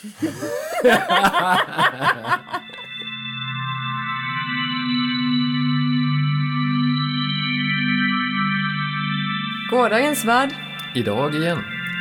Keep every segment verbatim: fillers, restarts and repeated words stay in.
Gårdagens värld. Idag igen.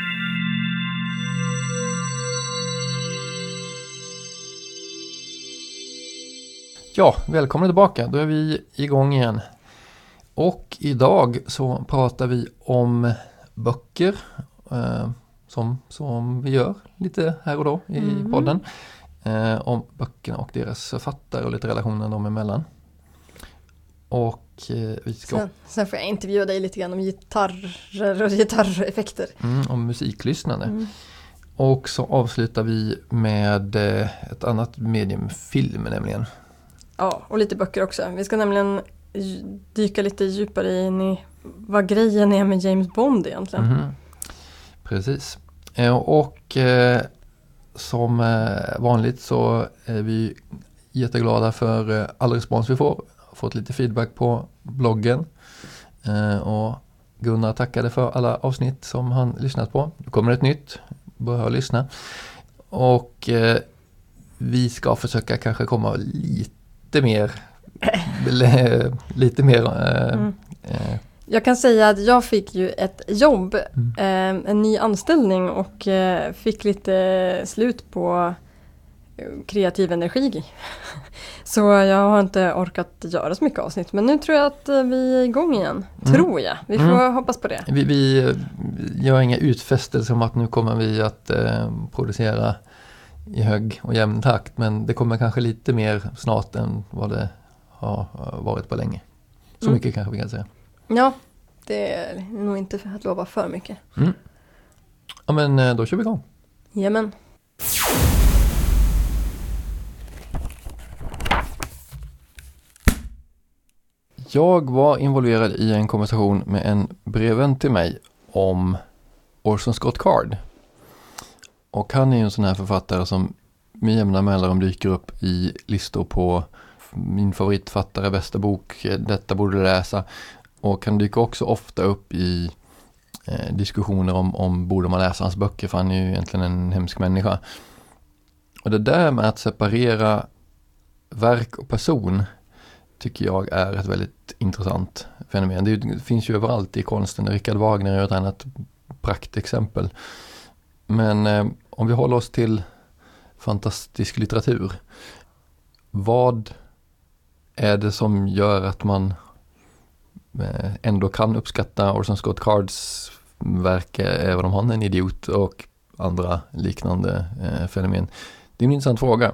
Ja, välkomna tillbaka. Då är vi igång igen. Och idag så pratar vi om böcker. Eh, som, som vi gör lite här och då i mm. podden. Eh, om böckerna och deras författare och lite relationen dem emellan. Och eh, vi ska... Sen, sen får jag intervjua dig lite grann om gitarrer och gitarreffekter. Mm, om musiklyssnande. Mm. Och så avslutar vi med eh, ett annat medium, film nämligen. Ja, och lite böcker också. Vi ska nämligen dyka lite djupare in i vad grejen är med James Bond egentligen. Mm-hmm. Precis. Eh, och eh, som eh, vanligt så är vi jätteglada för eh, all respons vi får. Fått lite feedback på bloggen. Eh, och Gunnar tackade för alla avsnitt som han lyssnat på. Nu kommer ett nytt. Börja lyssna. Och eh, vi ska försöka kanske komma lite mer lite mer eh, mm. eh, Jag kan säga att jag fick ju ett jobb, mm. eh, en ny anställning och eh, fick lite slut på kreativ energi. Så jag har inte orkat göra så mycket avsnitt. Men nu tror jag att vi är igång igen. Mm. Tror jag. Vi får mm. hoppas på det. Vi, vi gör inga utfästelser om att nu kommer vi att eh, producera i hög och jämn takt. Men det kommer kanske lite mer snart än vad det har varit på länge. Så mm. mycket kanske vi kan säga. Ja, det är nog inte för att lova för mycket. Mm. Ja, men då kör vi igång. Jamen. Jag var involverad i en konversation med en brevvän till mig om Orson Scott Card. Och han är ju en sån här författare som med jämna mellanrum dyker upp i listor på min favoritfattare, bästa bok, detta borde du läsa. Och han dyker också ofta upp i eh, diskussioner om, om borde man läsa hans böcker, för han är ju egentligen en hemsk människa. Och det där med att separera verk och person tycker jag är ett väldigt intressant fenomen. Det, det finns ju överallt i konsten. Richard Wagner är ett annat praktexempel. Men eh, om vi håller oss till fantastisk litteratur. Vad är det som gör att man eh, ändå kan uppskatta Orson Scott Cards verk, även om han är en idiot, och andra liknande eh, fenomen? Det är en intressant fråga.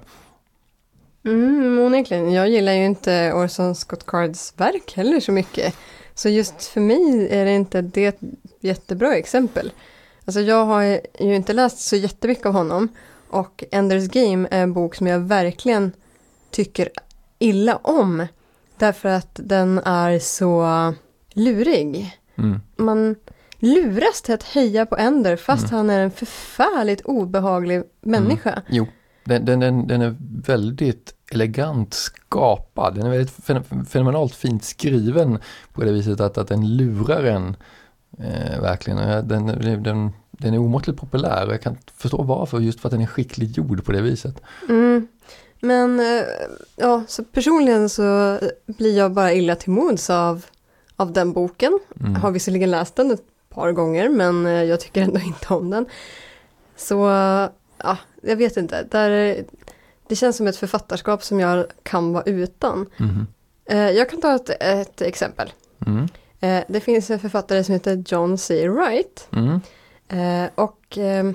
Mm, onekligen. Jag gillar ju inte Orson Scott Cards verk heller så mycket. Så just för mig är det inte det ett jättebra exempel. Alltså jag har ju inte läst så jättemycket av honom. Och Ender's Game är en bok som jag verkligen tycker illa om. Därför att den är så lurig. Mm. Man luras till att heja på Ender fast mm. han är en förfärligt obehaglig människa. Mm. Jo. Den, den, den är väldigt elegant skapad. Den är väldigt fenomenalt fint skriven på det viset att, att den lurar en eh, verkligen. Den, den, den är omåttligt populär och jag kan förstå varför, just för att den är skickligt gjord på det viset. Mm. Men ja, så personligen så blir jag bara illa till mods av, av den boken. Mm. Jag har visserligen läst den ett par gånger, men jag tycker ändå inte om den. Så ja, jag vet inte. Där, det känns som ett författarskap som jag kan vara utan. Mm. Jag kan ta ett, ett exempel. Mm. Det finns en författare som heter John C. Wright. Mm. Och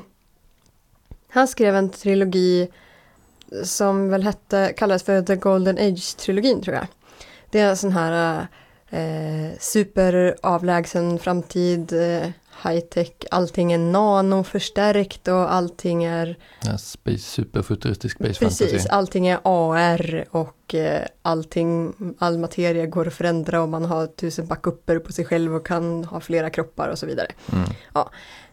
han skrev en trilogi som väl hette, kallades för The Golden Age-trilogin, tror jag. Det är en sån här eh, superavlägsen framtid, eh, high-tech, allting är nanoförstärkt och allting är... Ja, space, superfuturistisk space precis, fantasy. Precis, allting är A R och eh, allting, all materia går att förändra och man har tusen backupper på sig själv och kan ha flera kroppar och så vidare. Mm. Ja.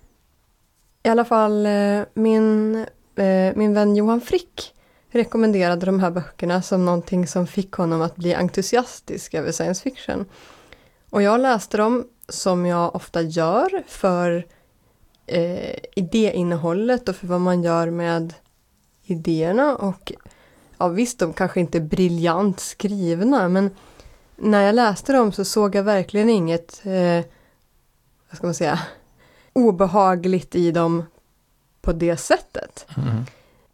I alla fall, eh, min, eh, min vän Johan Frick rekommenderade de här böckerna som någonting som fick honom att bli entusiastisk över science fiction. Och jag läste dem, som jag ofta gör, för eh, idéinnehållet och för vad man gör med idéerna och ja visst, de kanske inte är briljant skrivna, men när jag läste dem så såg jag verkligen inget eh, vad ska man säga obehagligt i dem på det sättet. Mm.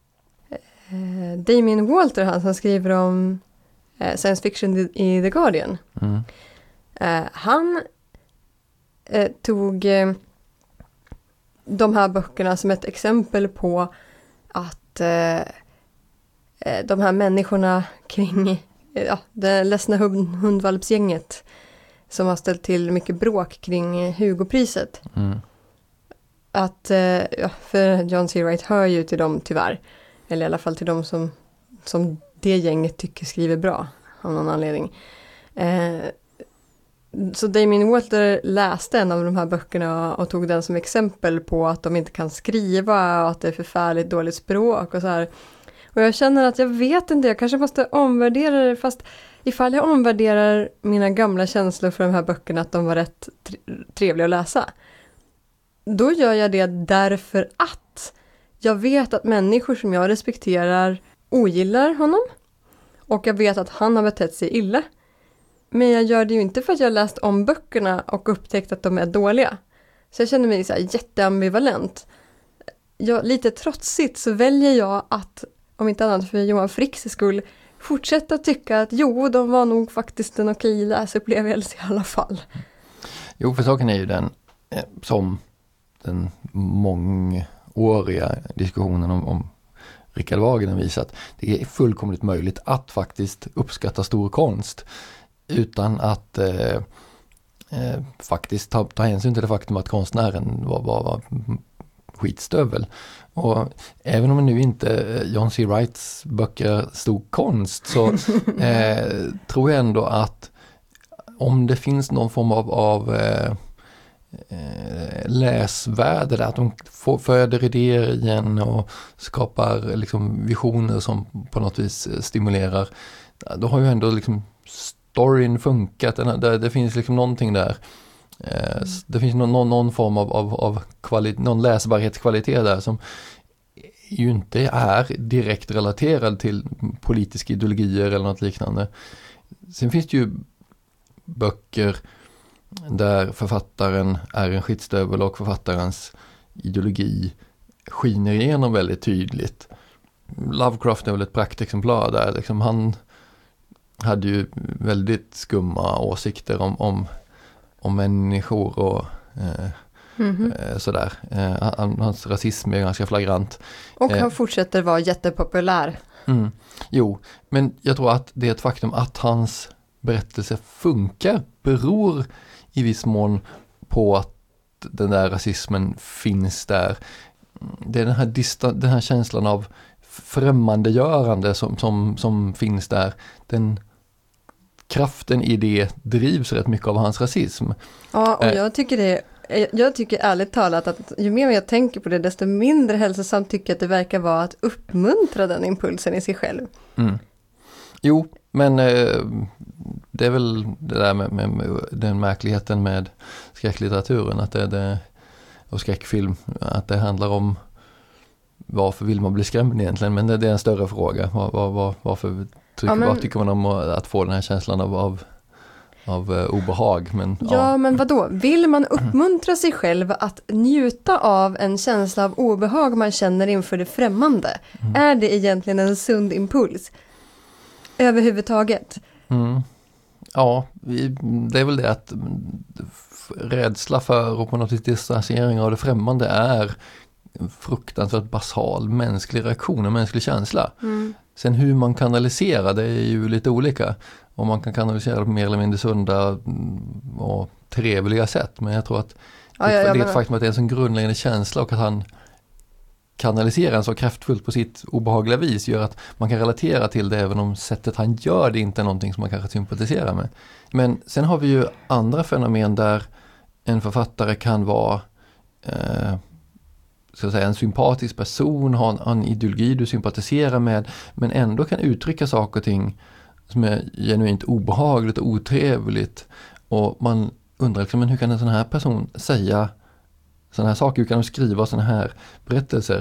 Eh, Damien Walter, han som skriver om eh, science fiction i The Guardian. Mm. Eh, han eh, tog eh, de här böckerna som ett exempel på att eh, de här människorna kring ja, det ledsna hund, hundvalpsgänget som har ställt till mycket bråk kring Hugo-priset. Mm. Att, ja, för John C. Wright hör ju till dem tyvärr. Eller i alla fall till dem som, som det gänget tycker skriver bra av någon anledning. Eh, så Damien Walter läste en av de här böckerna och tog den som exempel på att de inte kan skriva och att det är förfärligt dåligt språk och så här. Och jag känner att jag vet inte, jag kanske måste omvärdera det, fast ifall jag omvärderar mina gamla känslor för de här böckerna att de var rätt trevliga att läsa, då gör jag det därför att jag vet att människor som jag respekterar ogillar honom och jag vet att han har betett sig illa. Men jag gör det ju inte för att jag har läst om böckerna och upptäckt att de är dåliga. Så jag känner mig så här jätteambivalent. Jag, lite trotsigt så väljer jag att, om inte annat för Johan Fricks skull, fortsätta tycka att jo, de var nog faktiskt en okej läsupplevelse i alla fall. Jo, för saken är ju den eh, som den mångåriga diskussionen om, om Richard Wagner visat. Det är fullkomligt möjligt att faktiskt uppskatta stor konst utan att eh, eh, faktiskt ta, ta hänsyn till det faktum att konstnären var, var, var skitstövel. Och även om nu inte John C. Wrights böcker stod konst så eh, tror jag ändå att om det finns någon form av, av eh, läsvärde där, att de får, föder idéer igen och skapar liksom visioner som på något vis stimulerar, då har ju ändå liksom storyn funkat. Det, det finns liksom någonting där. Mm. Det finns någon, någon form av, av, av kvalitet, någon läsbarhetskvalitet där som ju inte är direkt relaterad till politiska ideologier eller något liknande. Sen finns det ju böcker där författaren är en skitstövel och författarens ideologi skiner igenom väldigt tydligt. Lovecraft är väl ett praktexemplar där. Liksom han hade ju väldigt skumma åsikter om, om, om människor och eh, mm-hmm. eh, sådär. Eh, hans rasism är ganska flagrant. Och han eh, fortsätter vara jättepopulär. Mm, jo, men jag tror att det är ett faktum att hans berättelse funkar beror i viss mån på att den där rasismen finns där. Det är den här, distan- den här känslan av främmandegörande som, som, som finns där. Den kraften i det drivs rätt mycket av hans rasism. Ja, och jag tycker det jag tycker ärligt talat att ju mer jag tänker på det, desto mindre hälsosamt tycker jag att det verkar vara att uppmuntra den impulsen i sig själv. Mm. Jo, men eh, det är väl det där med, med, med den märkligheten med skräcklitteraturen, att det, det, och skräckfilm, att det handlar om varför vill man bli skrämd egentligen, men det, det är en större fråga. Var, var, var, varför tycker, ja, men, vad tycker man om att få den här känslan av, av, av uh, obehag? Men, ja, ja, men vadå? Vill man uppmuntra sig själv att njuta av en känsla av obehag man känner inför det främmande? Mm. Är det egentligen en sund impuls? Överhuvudtaget? Mm. Ja, det är väl det att rädsla för och på något vis distansering av det främmande är en fruktansvärt basal mänsklig reaktion och mänsklig känsla. Mm. Sen hur man kanaliserar det är ju lite olika. Och man kan kanalisera det på mer eller mindre sunda och trevliga sätt. Men jag tror att ja, det, ja, ja, det är ett faktum att det är en sån grundläggande känsla och att han kanaliserar den så kraftfullt på sitt obehagliga vis gör att man kan relatera till det även om sättet han gör det inte är någonting som man kanske sympatiserar med. Men sen har vi ju andra fenomen där en författare kan vara eh, ska jag säga, en sympatisk person, ha en, en ideologi du sympatiserar med, men ändå kan uttrycka saker och ting som är genuint obehagligt och otrevligt. Och man undrar liksom, men hur kan en sån här person säga sådana här saker, hur kan de skriva sådana här berättelser?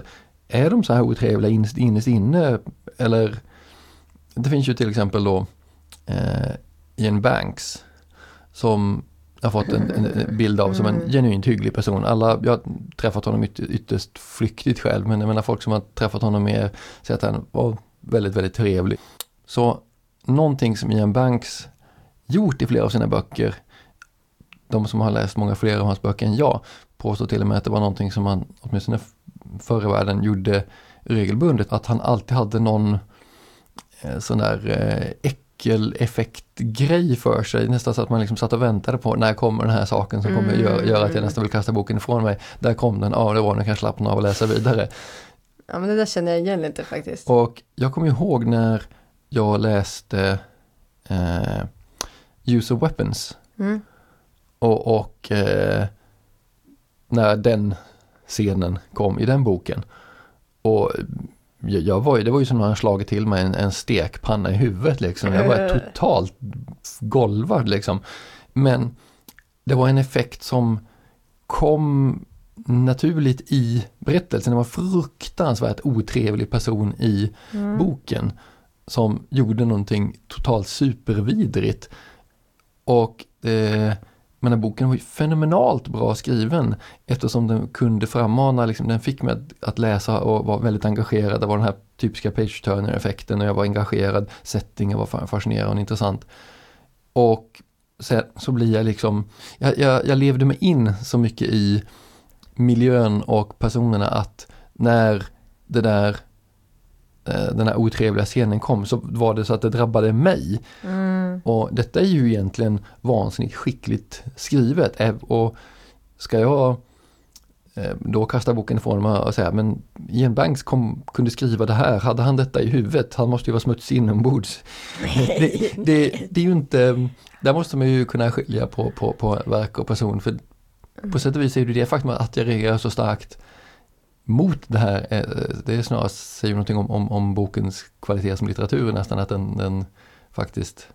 är de så här otrevliga innerst, innerst inne? Eller det finns ju till exempel då eh, Ian Banks som jag har fått en, en bild av som en genuint hygglig person. Alla, jag har träffat honom yt, ytterst flyktigt själv, men jag menar folk som har träffat honom mer säger att han var väldigt, väldigt trevlig. Så någonting som Ian Banks gjort i flera av sina böcker, de som har läst många fler av hans böcker än jag, påstår till och med att det var någonting som han åtminstone förr i världen gjorde regelbundet, att han alltid hade någon eh, sån där eh, äckeleffektgrej för sig, nästan så att man liksom satt och väntade på när kommer den här saken som kommer mm. göra, göra att jag nästan vill kasta boken ifrån mig. Där kom den, ja det var den, kanske slappna av och läsa vidare. Ja, men det där känner jag igen lite faktiskt. Och jag kommer ihåg när jag läste eh, Use of Weapons mm. och, och eh, när den scenen kom i den boken. Och jag, jag var ju, det var ju som när han slagit till mig en, en stekpanna i huvudet liksom. Jag var totalt golvad liksom. Men det var en effekt som kom naturligt i berättelsen. Det var en fruktansvärt otrevlig person i mm. boken som gjorde någonting totalt supervidrigt. Och eh, men den boken var ju fenomenalt bra skriven eftersom den kunde frammana, liksom, den fick mig att, att läsa och var väldigt engagerad. Det var den här typiska page-turner-effekten och jag var engagerad, settingen var fascinerande och intressant. Och sen så blir jag liksom, jag, jag, jag levde mig in så mycket i miljön och personerna att när det där den här otrevliga scenen kom så var det så att det drabbade mig. Mm. Och detta är ju egentligen vansinnigt skickligt skrivet. Och ska jag då kasta boken ifrån mig och säga, men Ian Banks kom, kunde skriva det här, hade han detta i huvudet? Han måste ju vara smutsig inombords. det, det, det är ju inte, där måste man ju kunna skilja på, på, på verk och person. För på sätt och vis är det det faktum att jag reagerar så starkt mot det här, det är snarare säger någonting om, om, om bokens kvalitet som litteratur nästan, att den, den faktiskt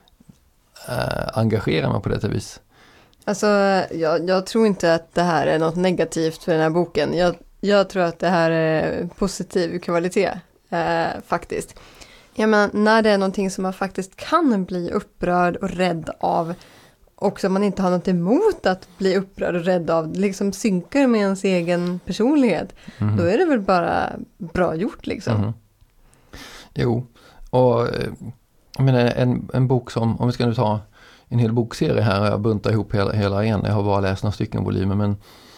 äh, engagerar mig på det vis. Alltså, jag, jag tror inte att det här är något negativt för den här boken. Jag, jag tror att det här är positiv kvalitet, äh, faktiskt. Jag menar, när det är någonting som man faktiskt kan bli upprörd och rädd av, och som man inte har något emot att bli upprörd och rädd av, liksom synkar med ens egen personlighet, mm. då är det väl bara bra gjort liksom. Mm. Jo, och jag menar, en, en bok som, om vi ska nu ta en hel bokserie här, jag buntar ihop hela, hela en, jag har bara läst några stycken volymer, men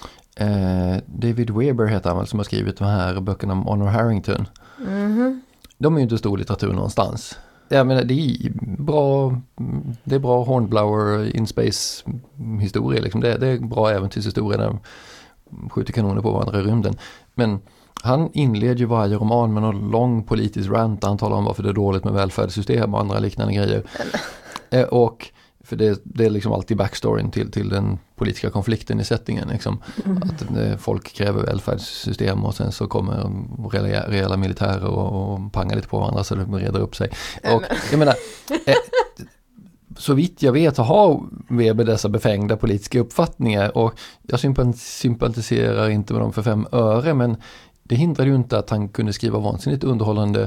eh, David Weber heter han väl, som har skrivit de här böckerna om Honor Harrington. Mm. De är ju inte stor litteratur någonstans. Jag menar, det är bra, det är bra Hornblower in space historia liksom. Det, det är bra äventyrshistoria där de skjuter kanoner på varandra i rymden. Men han inleder ju varje roman med någon lång politisk rant. Han talar om varför det är dåligt med välfärdssystem och andra liknande grejer. Mm. Och för det, det är liksom alltid backstoryn till, till den politiska konflikten i settingen. Liksom. Mm. Att eh, folk kräver välfärdssystem och sen så kommer reella, reella militärer och, och pangar lite på varandra så det reder upp sig. Mm. Och jag menar, eh, så vitt jag vet så har Weber dessa befängda politiska uppfattningar och jag sympatiserar inte med dem för fem öre, men det hindrar ju inte att han kunde skriva vansinnigt underhållande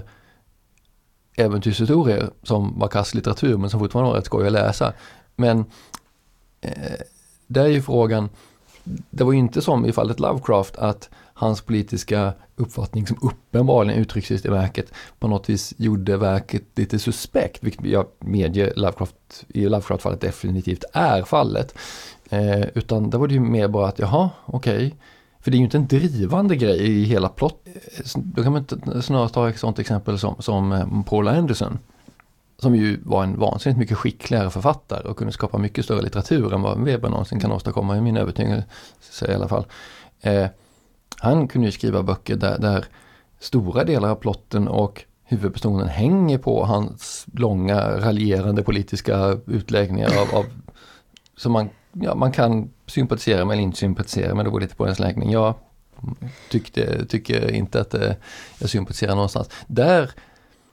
äventyrshistorier som var kasslitteratur men som fortfarande var rätt skoj att läsa. Men eh, där är ju frågan, det var ju inte som i fallet Lovecraft att hans politiska uppfattning som uppenbarligen uttrycks i verket på något vis gjorde verket lite suspekt, vilket jag medger Lovecraft, i Lovecraft-fallet definitivt är fallet. Eh, utan där var det ju mer bara att jaha, okej. Okay. För det är ju inte en drivande grej i hela plott. Då kan man inte snarare ta ett sånt exempel som, som Paul Anderson. Som ju var en vansinnigt mycket skickligare författare och kunde skapa mycket större litteratur än vad Weber någonsin kan åstadkomma i min övertygelse i alla fall. Eh, han kunde ju skriva böcker där, där stora delar av plotten och huvudpersonen hänger på hans långa raljerande politiska utläggningar av, av som man, ja, man kan sympatisera med eller inte sympatisera, men det går lite på ens läggning. Jag tyckte, tycker inte att eh, jag sympatiserar någonstans. Där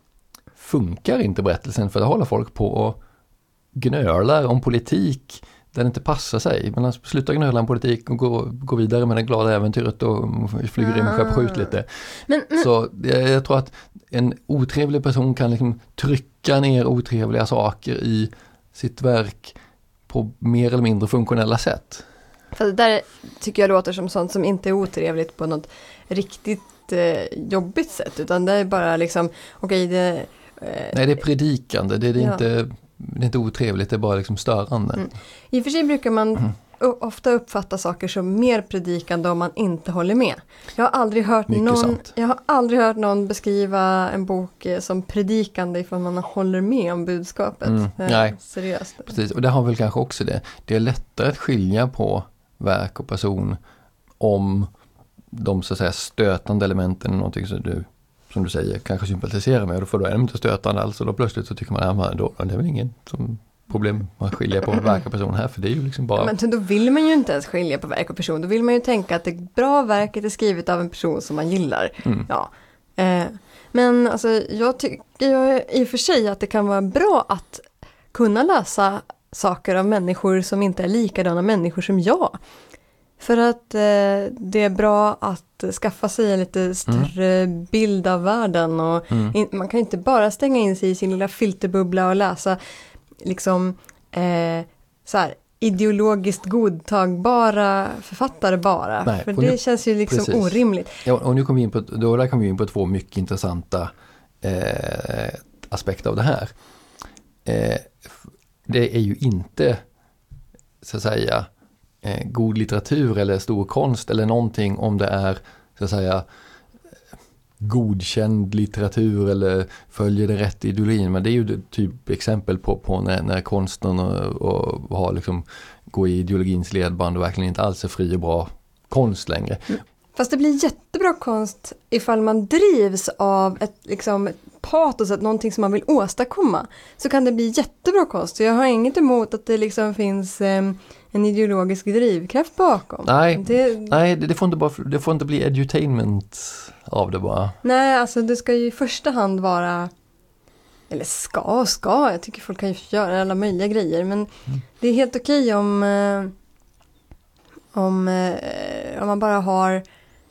funkar inte berättelsen, för det håller folk på och gnölar om politik där det inte passar sig. Men han slutar gnöla om politik och går, går vidare med det glada äventyret och flyger in och skeppar skjut lite. Men, men... Så jag, jag tror att en otrevlig person kan liksom trycka ner otrevliga saker i sitt verk på mer eller mindre funktionella sätt. För det där tycker jag låter som sånt som inte är otrevligt på något riktigt eh, jobbigt sätt, utan det är bara liksom, okej, okay, det... Eh, Nej, det är predikande, det är, det ja. inte, det är inte otrevligt, det är bara liksom störande. Mm. I och för sig brukar man mm. ofta uppfatta saker som mer predikande om man inte håller med. Jag har aldrig hört, någon, jag har aldrig hört någon beskriva en bok som predikande ifall man håller med om budskapet. Mm. Nej, seriöst. Precis, och det har väl kanske också det. Det är lättare att skilja på verk och person om de så att säga stötande elementen är någonting som du, som du säger, kanske sympatiserar med, och då får då är de inte stötande alls, och då plötsligt så tycker man att ja, det är väl ingen som problem att skilja på verk och person här, för det är ju liksom bara... Ja, men då vill man ju inte ens skilja på verk och person, då vill man ju tänka att det bra verket är skrivet av en person som man gillar. Mm. Ja. Eh, men alltså, jag tycker jag i och för sig att det kan vara bra att kunna läsa saker av människor som inte är likadana människor som jag. För att eh, det är bra att skaffa sig en lite större mm. bild av världen, och mm. in, man kan inte bara stänga in sig i sin lilla filterbubbla och läsa liksom eh, så här ideologiskt godtagbara författare bara. Nej, för det nu, känns ju liksom precis. orimligt. Ja, och nu kommer vi in på, då där kommer vi in på två mycket intressanta eh, aspekter av det här. Eh, det är ju inte så att säga eh, god litteratur eller stor konst eller någonting om det är så att säga godkänd litteratur eller följer det rätt ideologin, men det är ju det typ exempel på, på när, när konsten och, och har liksom går i ideologins ledband och verkligen inte alls är fri och bra konst längre. Mm. Fast det blir jättebra konst ifall man drivs av ett liksom ett patos, att någonting som man vill åstadkomma, så kan det bli jättebra konst. Så jag har inget emot att det liksom finns eh, en ideologisk drivkraft bakom. Nej, det, nej det, det, får inte bara, det får inte bli edutainment av det bara. Nej, alltså det ska ju i första hand vara, eller ska och ska, jag tycker folk kan ju göra alla möjliga grejer, men mm. det är helt okej om eh, om, eh, om man bara har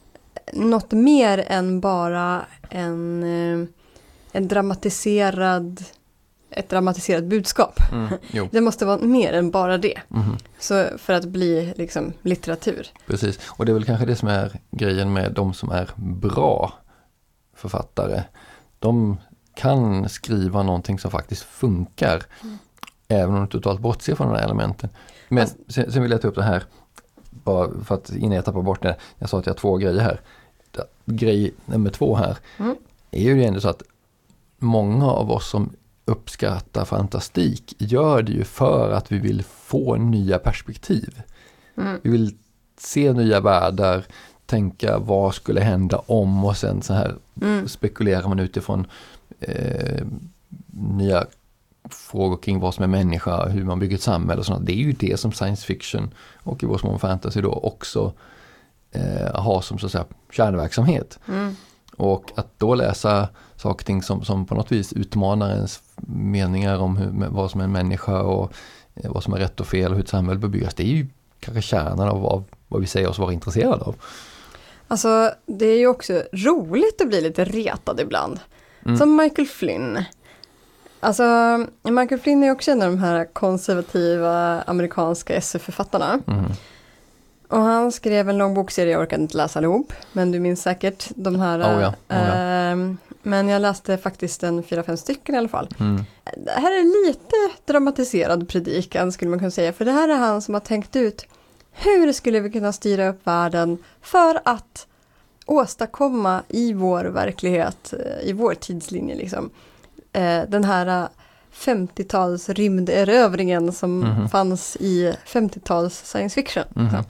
något mer än bara en, eh, en dramatiserad ett dramatiserat budskap. Mm, det måste vara mer än bara det. Mm. Så för att bli liksom litteratur. Precis, och det är väl kanske det som är grejen med de som är bra författare. De kan skriva någonting som faktiskt funkar. Mm. Även om de totalt bortser från de här elementen. Men alltså, sen, sen vill jag ta upp det här, bara för att innan jag tappar bort det. Jag sa att jag har två grejer här. Grej nummer två här mm. är ju ändå så att många av oss som uppskattar fantastik gör det ju för att vi vill få nya perspektiv. Mm. Vi vill se nya världar, tänka vad skulle hända om, och sen så här mm. spekulerar man utifrån eh, nya frågor kring vad som är människa, hur man bygger ett samhälle och sånt. Det är ju det som science fiction och i vår mån fantasy då också eh, har som så att säga kärnverksamhet. Mm. Och att då läsa saker och ting som, som på något vis utmanar ens meningar om hur, vad som är en människa och eh, vad som är rätt och fel och hur ett samhälle bör byggas, det är ju kanske kärnan av, av vad vi säger oss vara intresserade av. Alltså det är ju också roligt att bli lite retad ibland. Mm. Som Michael Flynn. Alltså Michael Flynn är också en av de här konservativa amerikanska S F-författarna. Mm. Och han skrev en lång bokserie, jag orkade inte läsa allihop, men du minns säkert de här. Oh ja, oh ja. Eh, men jag läste faktiskt en fyra, fem stycken i alla fall. Mm. Det här är lite dramatiserad predikan skulle man kunna säga, för det här är han som har tänkt ut hur skulle vi kunna styra upp världen för att åstadkomma i vår verklighet, i vår tidslinje liksom, eh, den här femtiotals rymderövringen som mm-hmm. fanns i femtiotals science fiction. Mm-hmm.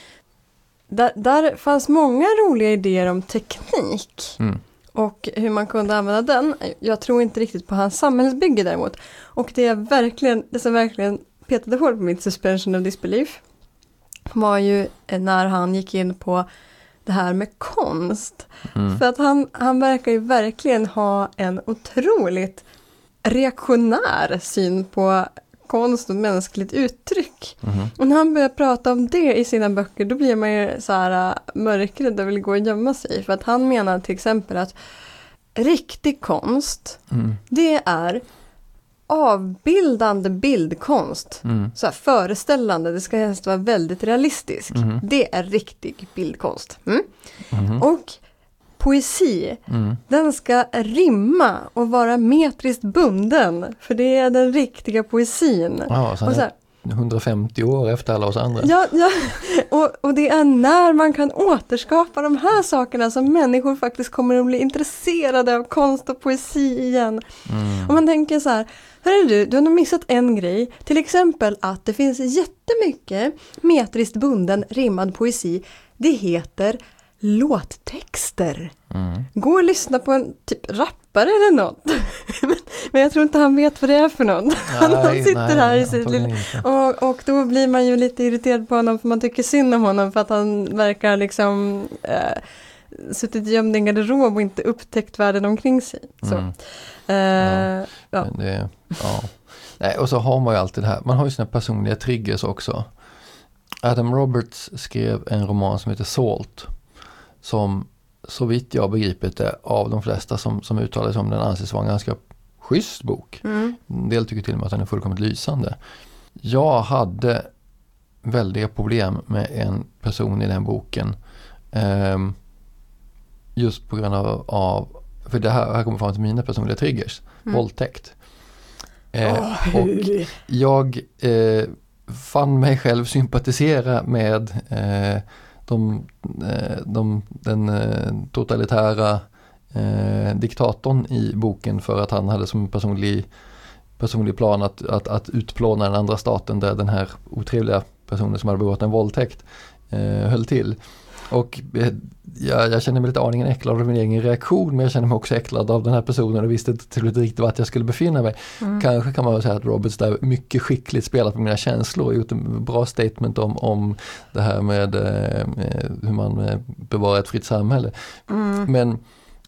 Där, där fanns många roliga idéer om teknik mm. och hur man kunde använda den. Jag tror inte riktigt på hans samhällsbygge däremot. Och det, är verkligen, det som verkligen petade hål på mitt suspension of disbelief var ju när han gick in på det här med konst. Mm. För att han, han verkar ju verkligen ha en otroligt reaktionär syn på konst och mänskligt uttryck. Mhm. Och när han börjar prata om det i sina böcker, då blir man ju så här äh, mörkrädd och vill gå och gömma sig. För att han menar till exempel att riktig konst, Mm. det är avbildande bildkonst. Mm. Så här föreställande, det ska helst vara väldigt realistisk. Mhm. Det är riktig bildkonst. Mm? Mhm. Och poesi, Mm. den ska rimma och vara metriskt bunden. För det är den riktiga poesin. Ja, så Och så här, här, hundrafemtio år efter alla oss andra. ja, ja. Och, och det är när man kan återskapa de här sakerna som människor faktiskt kommer att bli intresserade av konst och poesi igen. Mm. Om man tänker så här, hörru du, du har nog missat en grej. Till exempel att det finns jättemycket metriskt bunden rimmad poesi. Det heter låttexter. Mm. Gå och lyssna på en typ rappare eller något. Men jag tror inte han vet vad det är för något. Han Nej, sitter nej, här i sitt antagligen lilla... inte. Och, och då blir man ju lite irriterad på honom för man tycker synd om honom för att han verkar liksom eh, suttit gömd i en garderob och inte upptäckt världen omkring sig. Så. Mm. Eh, ja. Men det, ja. Nej, och så har man ju alltid det här. Man har ju sina personliga triggers också. Adam Roberts skrev en roman som heter Salt. Som så vitt jag begripit det av de flesta som, som uttalar sig om den anses vara en ganska schysst bok. Mm. En del tycker till och med att den är fullkomligt lysande. Jag hade väldiga problem med en person i den boken. Um, just på grund av, av för det här, här kommer fram till mina personliga triggers. Mm. Våldtäkt. Eh, Åh, och hur? jag eh, fann mig själv sympatisera med eh, de, eh, de, den eh, totalitära eh, diktatorn i boken för att han hade som personlig, personlig plan att, att, att utplåna den andra staten där den här otrevliga personen som hade begått en våldtäkt eh, höll till. Och eh, jag, jag kände mig lite aningen äcklad av min egen reaktion, men jag kände mig också äcklad av den här personen och visste inte till riktigt vart jag skulle befinna mig. Mm. Kanske kan man väl säga att Roberts där mycket skickligt spelat på mina känslor och gjort en bra statement om, om det här med eh, hur man eh, bevarar ett fritt samhälle. Mm. Men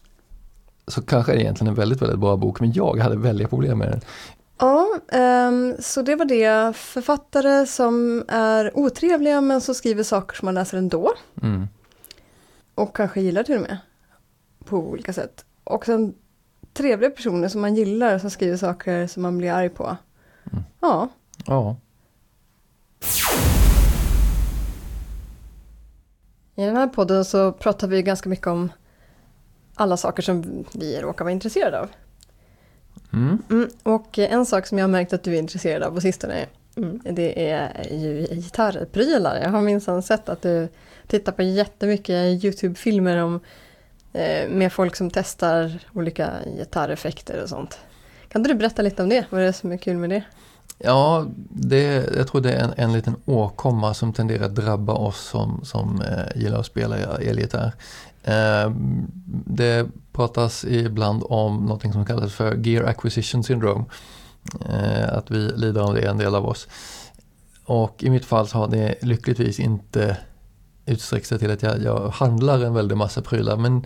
så kanske är det egentligen en väldigt, väldigt bra bok, men jag hade väldiga problem med den. Ja, ehm, så det var det. Författare som är otrevliga men som skriver saker som man läser ändå. Mm. Och kanske gillar till och med. På olika sätt. Och sen trevliga personer som man gillar som skriver saker som man blir arg på. Mm. Ja. Ja. I den här podden så pratar vi ganska mycket om alla saker som vi råkar vara intresserade av. Mm. Mm, och en sak som jag har märkt att du är intresserad av på sistone, mm, det är ju gitarrprylar. Jag har minsann sett att du tittar på jättemycket YouTube-filmer om, eh, med folk som testar olika gitarreffekter och sånt. Kan du berätta lite om det? Vad är det som är kul med det? Ja, det, jag tror det är en, en liten åkomma som tenderar att drabba oss som, som eh, gillar att spela elgitarr. Eh, det pratas ibland om något som kallas för Gear Acquisition Syndrome. Eh, att vi lider av det, en del av oss. Och i mitt fall så har det lyckligtvis inte utsträckt sig till att jag, jag handlar en väldig massa prylar. Men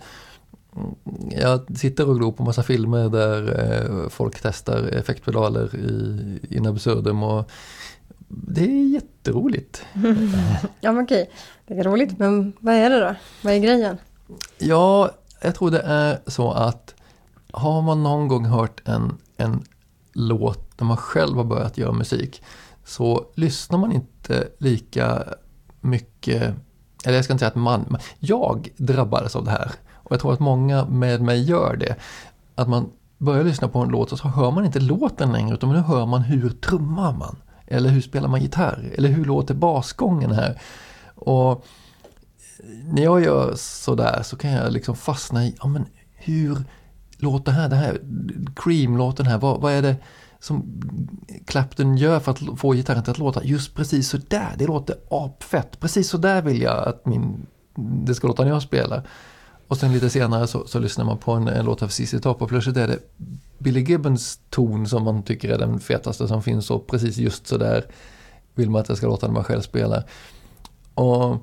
jag sitter och glor på massa filmer där eh, folk testar effektpedaler i, in absurdum och det är jätteroligt. Ja, men okej. Det är roligt, men vad är det då? Vad är grejen? Ja, jag tror det är så att har man någon gång hört en, en låt när man själv har börjat göra musik så lyssnar man inte lika mycket, eller jag ska inte säga att man, jag drabbades av det här och jag tror att många med mig gör det, att man börjar lyssna på en låt och så hör man inte låten längre utan nu hör man hur trummar man eller hur spelar man gitarr eller hur låter basgången här. Och när jag gör sådär så kan jag liksom fastna i, ja men hur låter det här, det här Cream-låten här, vad, vad är det som Clapton gör för att få gitarren till att låta just precis så där, det låter apfett, precis så där vill jag att min, det ska låta när jag spelar. Och sen lite senare så, så lyssnar man på en, en låt av C C Top och plötsligt är det Billy Gibbons ton som man tycker är den fetaste som finns och precis just så där vill man att det ska låta när man själv spelar. Och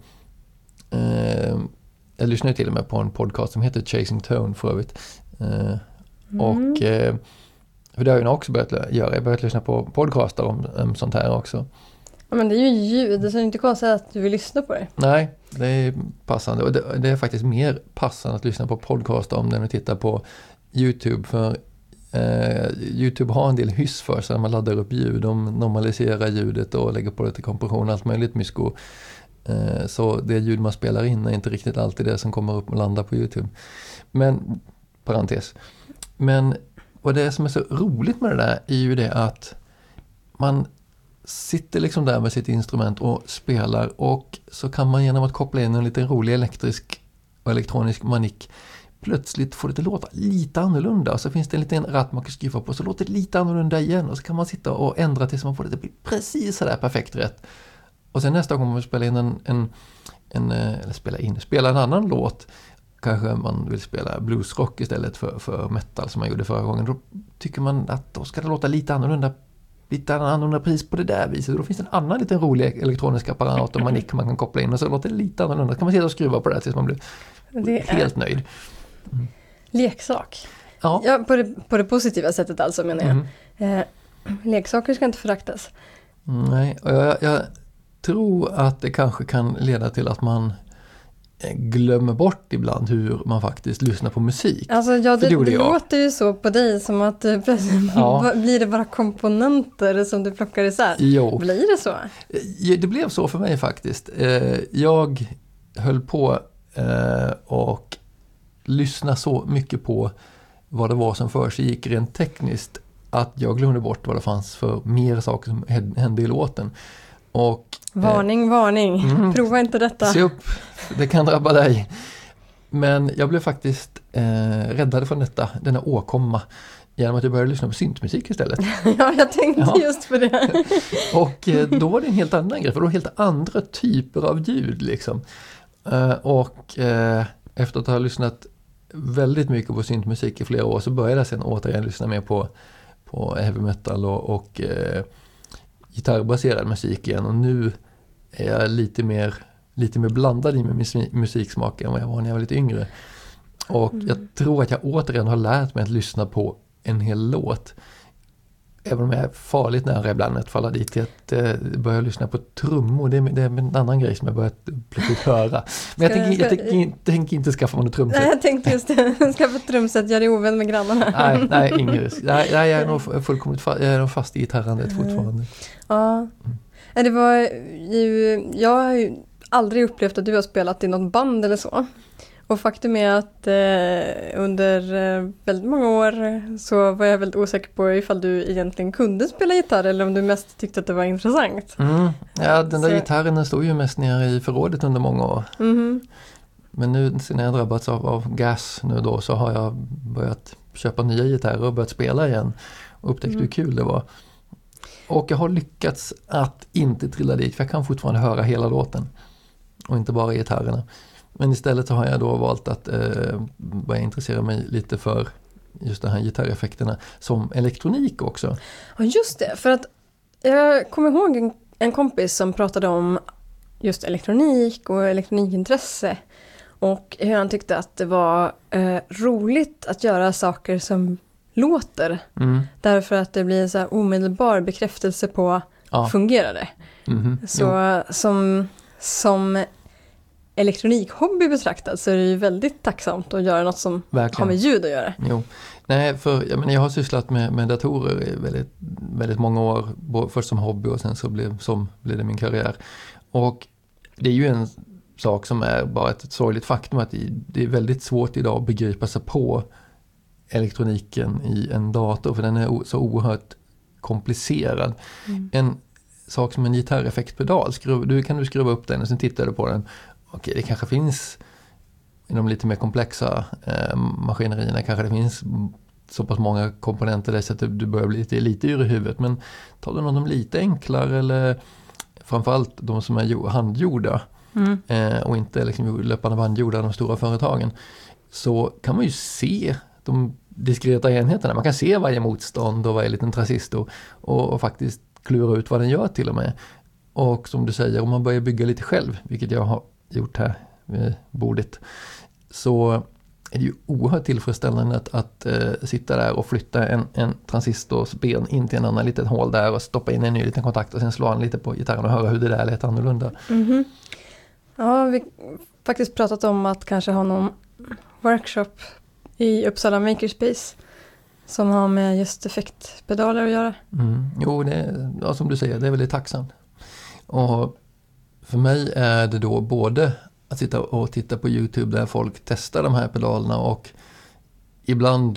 eh, jag lyssnade till och med på en podcast som heter Chasing Tone för övrigt. Eh, Mm. och eh, För det har jag nog också börjat göra. Jag har börjat lyssna på podcaster om, om sånt här också. Ja, men det är ju ljud, så det är inte konstigt att du vill lyssna på det. Nej, det är passande. Och det, det är faktiskt mer passande att lyssna på podcaster om den och titta på YouTube. För eh, YouTube har en del hyss för sig när man laddar upp ljud. De normaliserar ljudet och lägger på lite kompression och allt möjligt mysko. Eh, så det ljud man spelar in är inte riktigt alltid det som kommer upp och landar på YouTube. Men, parentes. Men och det som är så roligt med det där är ju det att man sitter liksom där med sitt instrument och spelar, och så kan man genom att koppla in en liten rolig elektrisk och elektronisk manik plötsligt få det att låta lite annorlunda, och så finns det en liten ratt man kan skruva på, så låter det lite annorlunda igen, och så kan man sitta och ändra tills man får det att bli precis så där perfekt rätt. Och sen nästa gång man spelar in en, en, en eller spela in, spela en annan låt, kanske man vill spela bluesrock istället för, för metal som man gjorde förra gången, då tycker man att då ska det låta lite annorlunda, lite annorlunda pris på det där viset. Då finns det en annan liten rolig elektronisk apparat och manik man kan koppla in, och så låter det lite annorlunda. Så kan man sitta och skruva på det tills man blir helt nöjd. Mm. Leksak. Ja, ja på, det, på det positiva sättet alltså, menar jag. Mm. Eh, leksaker ska inte föraktas. Nej, och jag, jag tror att det kanske kan leda till att man glömmer bort ibland hur man faktiskt lyssnar på musik. Alltså ja, det, det, det låter ju så på dig som att plötsligt ja. blir det bara komponenter som du plockar isär. Jo. Blir det så? Det blev så för mig faktiskt. Jag höll på och lyssna så mycket på vad det var som för sig gick rent tekniskt att jag glömde bort vad det fanns för mer saker som hände i låten. Och, varning, eh, varning. Mm, prova inte detta. Se upp, det kan drabba dig. Men jag blev faktiskt eh, räddad från detta, denna åkomma, genom att jag började lyssna på syntmusik istället. Ja, jag tänkte ja. just på det. Och eh, då var det en helt annan grej, för då var det helt andra typer av ljud liksom. Eh, och eh, efter att ha lyssnat väldigt mycket på syntmusik i flera år, så började jag sen återigen lyssna mer på, på heavy metal och, och eh, gitarrbaserad musik igen, och nu är jag lite mer, lite mer blandad i min musiksmak än vad jag var när jag var lite yngre. Och mm. jag tror att jag återigen har lärt mig att lyssna på en hel låt. Även om jag är farligt nära ibland att falla dit till att eh, börja lyssna på trummor. Det är, det är en annan grej som jag börjat plötsligt höra. Men jag tänker, jag tänker, inte, tänker inte skaffa mig något trumset. Nej, jag tänkte just det. Skaffa ett trumset, gör dig ovän med grannarna. Nej, nej, ingen risk. Nej, jag är nog fullkomligt fast, jag är nog fast i gitarrandet fortfarande. Ja, mm. det var ju, jag har ju aldrig upplevt att du har spelat i något band eller så. Och faktum är att eh, under eh, väldigt många år så var jag väldigt osäker på ifall du egentligen kunde spela gitarr eller om du mest tyckte att det var intressant. Mm. Ja, den där så. gitarren den stod ju mest nere i förrådet under många år. Mm. Men nu sen jag drabbats av, av gas nu då, så har jag börjat köpa nya gitarrer och börjat spela igen. Och upptäckte mm. hur kul det var. Och jag har lyckats att inte trilla dit, för jag kan fortfarande höra hela låten. Och inte bara gitarrerna. Men istället så har jag då valt att eh, börja intressera mig lite för just de här gitarreffekterna som elektronik också. Ja, just det. För att jag kommer ihåg en, en kompis som pratade om just elektronik och elektronikintresse. Och hur han tyckte att det var eh, roligt att göra saker som låter. Mm. Därför att det blir en så här omedelbar bekräftelse på ja. fungerar det. Mm-hmm. Så som... som elektronikhobby betraktad så är det ju väldigt tacksamt att göra något som Verkligen. har med ljud att göra. Jo. Nej, för jag, menar, jag har sysslat med, med datorer i väldigt, väldigt många år, först som hobby och sen så blev, som blev det min karriär. Och det är ju en sak som är bara ett, ett sorgligt faktum att det är väldigt svårt idag att begripa sig på elektroniken i en dator, för den är så oerhört komplicerad. Mm. En sak som en gitarreffektpedal, skruv, du kan du skruva upp den och sen tittar du på den. Okej, det kanske finns i de lite mer komplexa eh, maskinerierna, kanske det finns så pass många komponenter där så att du börjar bli lite, lite yr i huvudet. Men tar du något som lite enklare, eller framförallt de som är handgjorda mm. eh, och inte liksom löpande bandgjorda, de stora företagen, så kan man ju se de diskreta enheterna. Man kan se varje motstånd och varje liten transistor och, och faktiskt klura ut vad den gör till och med. Och som du säger, om man börjar bygga lite själv, vilket jag har gjort här vid bordet, så är det ju oerhört tillfredsställande att, att uh, sitta där och flytta en, en transistors ben in till en annan litet hål där och stoppa in en ny liten kontakt och sen slå an lite på gitarren och höra hur det där lät annorlunda. Mm-hmm. Ja, vi har faktiskt pratat om att kanske ha någon workshop i Uppsala Makerspace som har med just effektpedaler att göra. Mm. Jo, det är, ja, som du säger, det är väldigt tacksamt. Och för mig är det då både att sitta och titta på YouTube där folk testar de här pedalerna och ibland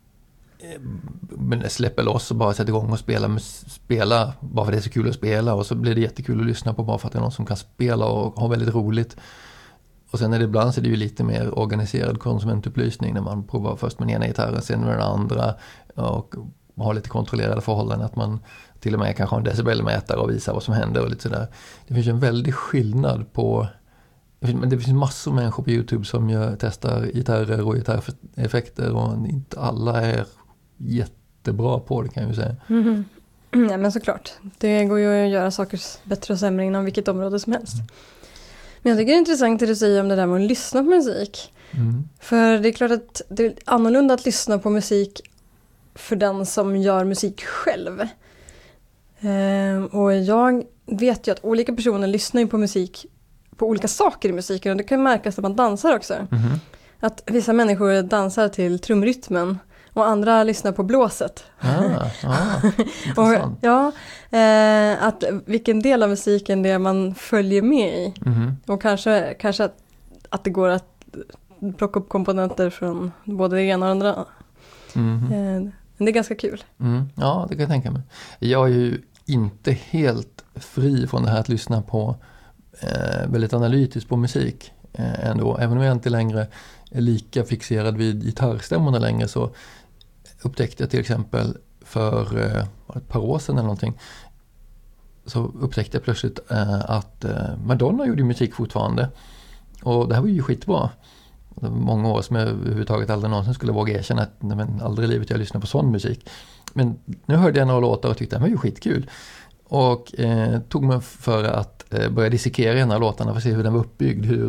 eh, släpper loss och bara sätter igång och spela, spela bara för det är så kul att spela och så blir det jättekul att lyssna på bara för att det är någon som kan spela och ha väldigt roligt. Och sen är det ibland så är det ju lite mer organiserad konsumentupplysning när man provar först med den ena gitarren, sen med den andra och har lite kontrollerade förhållanden, att man till och med kanske har en decibelmätare och visar vad som händer och lite sådär. Det finns ju en väldig skillnad på, men det finns massor av människor på YouTube som gör, testar gitarrer och gitarreffekter och inte alla är jättebra på det, kan jag ju säga. Mm-hmm. Ja, men såklart. Det går ju att göra saker bättre och sämre inom vilket område som helst. Mm. Men jag tycker det är intressant det du säger om det där med att lyssna på musik. Mm. För det är klart att det är annorlunda att lyssna på musik för den som gör musik själv. Ehm, och jag vet ju att olika personer lyssnar ju på musik, på olika saker i musiken. Och det kan märkas när man dansar också. Mm. Att vissa människor dansar till trumrytmen och andra lyssnar på blåset. Ah, ah, och, ja, eh, att vilken del av musiken det är man följer med i. Mm. Och kanske, kanske att, att det går att plocka upp komponenter från både det ena och det andra. Mm. Eh, men det är ganska kul. Mm. Ja, det kan jag tänka mig. Jag är ju inte helt fri från det här att lyssna på eh, väldigt analytiskt på musik eh, ändå. Även om jag inte längre är lika fixerad vid gitarrstämmorna längre, så upptäckte jag till exempel för eh, ett par år sedan eller någonting, så upptäckte jag plötsligt eh, att eh, Madonna gjorde musik fortfarande. Och det här var ju skitbra. Det var många år som jag överhuvudtaget aldrig någonsin skulle våga erkänna att nej, men aldrig i livet jag lyssnar på sån musik. Men nu hörde jag några låtar och tyckte att det var ju skitkul. Och eh, tog mig för att eh, börja dissekera en av låtarna för att se hur den var uppbyggd, hur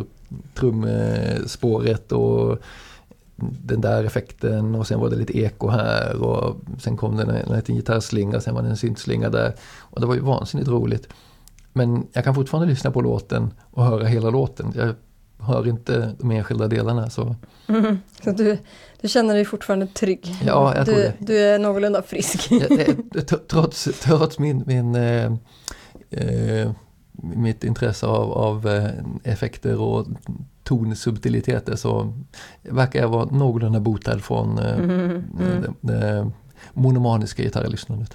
trumspåret och den där effekten, och sen var det lite eko här och sen kom det en, en liten gitarrslinga och sen var det en syntslinga där, och det var ju vansinnigt roligt. Men jag kan fortfarande lyssna på låten och höra hela låten. Jag hör inte de enskilda delarna. Så, mm. så du, du känner dig fortfarande trygg? Ja, jag du, tror det. Du är någorlunda frisk? Ja, det, trots, trots min, min eh, eh, mitt intresse av, av eh, effekter och tonsubtiliteter, så verkar jag vara någorlunda botad från eh, mm, mm. det, det monomaniska gitarrlyssnandet.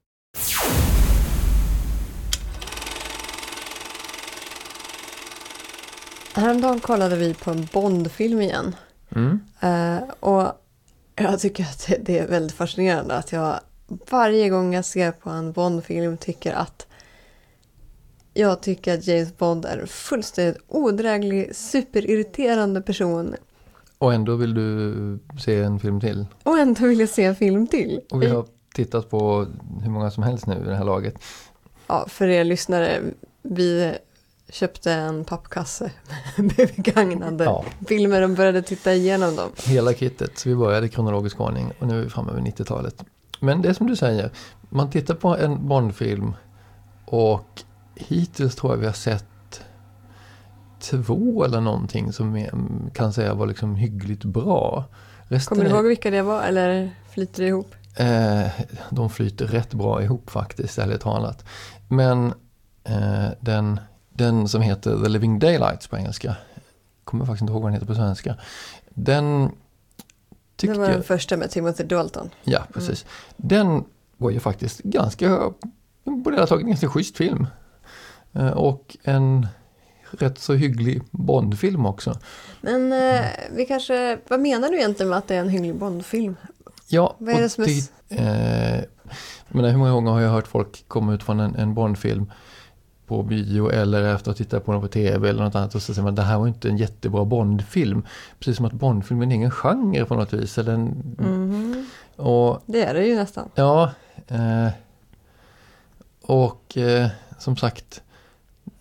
Häromdagen kollade vi på en Bond-film igen. Mm. Uh, och jag tycker att det är väldigt fascinerande att jag varje gång jag ser på en Bond-film tycker att jag tycker att James Bond är en fullständigt odräglig, superirriterande person. Och ändå vill du se en film till? Och ändå vill jag se en film till. Och vi har tittat på hur många som helst nu i det här laget. Ja, för er lyssnare, vi köpte en pappkasse med begagnade ja. filmer och började titta igenom dem. Hela kittet, så vi började i kronologisk ordning och nu är vi framme vid nittiotalet. Men det är som du säger, man tittar på en Bond-film och hittills tror jag vi har sett två eller någonting som är, kan säga var liksom hyggligt bra. Resten Kommer du ihåg vilka det var, eller flyter det ihop? Eh, de flyter rätt bra ihop faktiskt, ärligt talat. Men eh, den, den som heter The Living Daylights på engelska, kommer faktiskt inte ihåg vad den heter på svenska. Den tyckte Det var den första med Timothy Dalton. Ja, precis. Mm. Den var ju faktiskt ganska, på det här taget, en ganska schysst film. Eh, och en rätt så hygglig Bond-film också. Men eh, vi kanske, vad menar du egentligen med att det är en hygglig Bond-film? Ja, vad är det som är... Eh, men hur många gånger har jag hört folk komma ut från en, en Bond-film på bio eller efter att titta på den på tv eller något annat och så säger man att det här var inte en jättebra Bond-film. Precis som att Bond-film är ingen genre på något vis. Eller en, mm-hmm. och, det är det ju nästan. Ja. Eh, och eh, som sagt,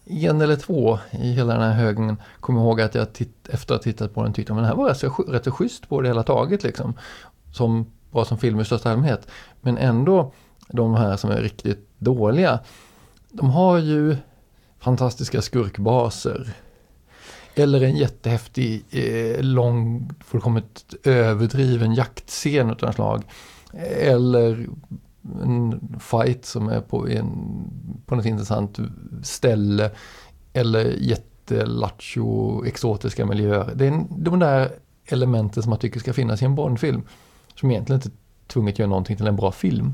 en eller två i hela den här högen kommer ihåg att jag titt, efter att ha tittat på den tyckte att den här var rätt så, rätt så schysst på det hela taget liksom. Som var som film i största allmänhet. Men ändå de här som är riktigt dåliga, de har ju fantastiska skurkbaser. Eller en jättehäftig, eh, lång, fullkomligt överdriven jaktscen av något slag. Eller en fight som är på, en, på något intressant ställe. Eller jättelattjo, exotiska miljöer. Det är de där elementen som man tycker ska finnas i en Bondfilm. Som egentligen inte tvunget göra någonting till en bra film.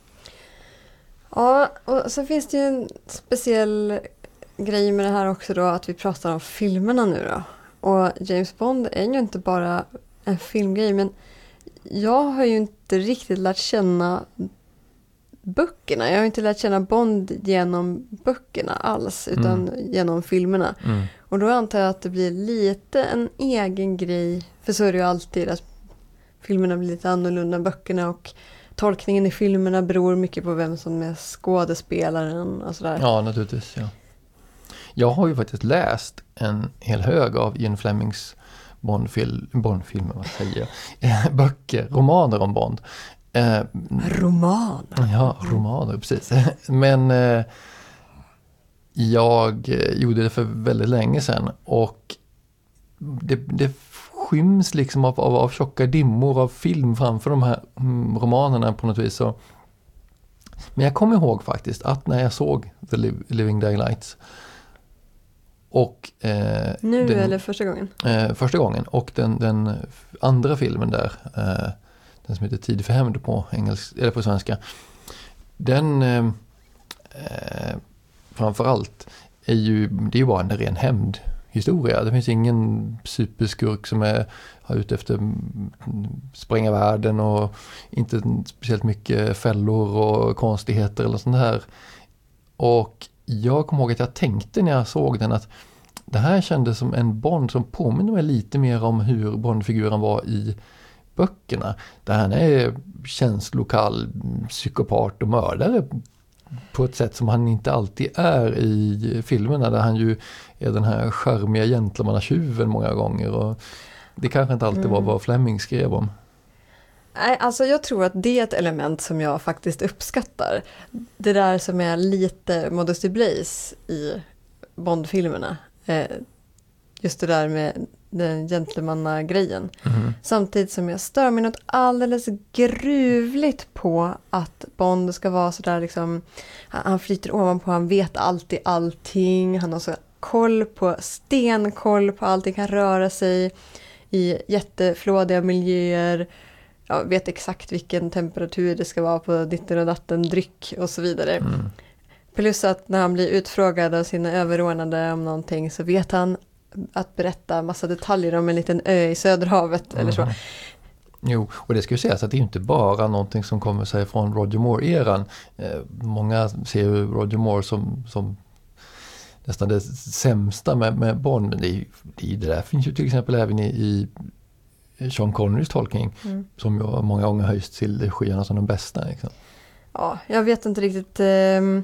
Ja, och så finns det ju en speciell grej med det här också då, att vi pratar om filmerna nu då. Och James Bond är ju inte bara en filmgrej, men jag har ju inte riktigt lärt känna böckerna. Jag har inte lärt känna Bond genom böckerna alls, utan mm. genom filmerna. Mm. Och då antar jag att det blir lite en egen grej, för så är det ju alltid att filmerna blir lite annorlunda än böckerna, och tolkningen i filmerna beror mycket på vem som är skådespelaren och sådär. Ja, naturligtvis, ja. Jag har ju faktiskt läst en hel hög av Ian Flemings Bondfil- Bondfilmer, vad säger jag? Böcker, romaner om Bond. Eh, romaner? Ja, romaner, precis. Men eh, jag gjorde det för väldigt länge sedan, och det, det skyms liksom av, av, av tjocka dimmor av film framför de här mm, romanerna på något vis. Så. Men jag kommer ihåg faktiskt att när jag såg The Living Daylights och eh, nu den, eller första gången? Eh, första gången, och den, den andra filmen där, eh, den som heter Tid för hämnd på engelska, eller på svenska, den eh, eh, framförallt är ju, det är ju bara en ren hämndhistoria. Det finns ingen superskurk som är har ute efter spränga världen, och inte speciellt mycket fällor och konstigheter eller sånt här. Och jag kommer ihåg att jag tänkte när jag såg den att det här kändes som en Bond som påminner mig lite mer om hur Bondfiguren var i böckerna. Där han är känslokall, psykopat och mördare på ett sätt som han inte alltid är i filmerna, där han ju är den här charmiga gentlemannatjuven många gånger, och det kanske inte alltid var vad Fleming skrev om. Nej, alltså jag tror att det är ett element som jag faktiskt uppskattar. Det där som är lite Modesty Blaze i Bond-filmerna. Eh, just det där med den gentlemanna-grejen. Mm. Samtidigt som jag stör mig något alldeles gruvligt på att Bond ska vara sådär liksom, han flyter ovanpå, han vet alltid allting, han har så koll på, stenkoll på allting, kan röra sig i jätteflådiga miljöer, jag vet exakt vilken temperatur det ska vara på ditten och datten, dryck och så vidare. Mm. Plus att när han blir utfrågad av sina överordnade om någonting, så vet han att berätta massa detaljer om en liten ö i Söderhavet mm. eller så. Jo, och det ska ju sägas att det är inte bara någonting som kommer sig från Roger Moore-eran. Eh, många ser ju Roger Moore som, som nästan det sämsta med, med Bond. Det, det, det där finns ju till exempel även i, i Sean Connerys tolkning mm. som ju många gånger höjs till skyarna som de bästa. Liksom. Ja, jag vet inte riktigt. Eh,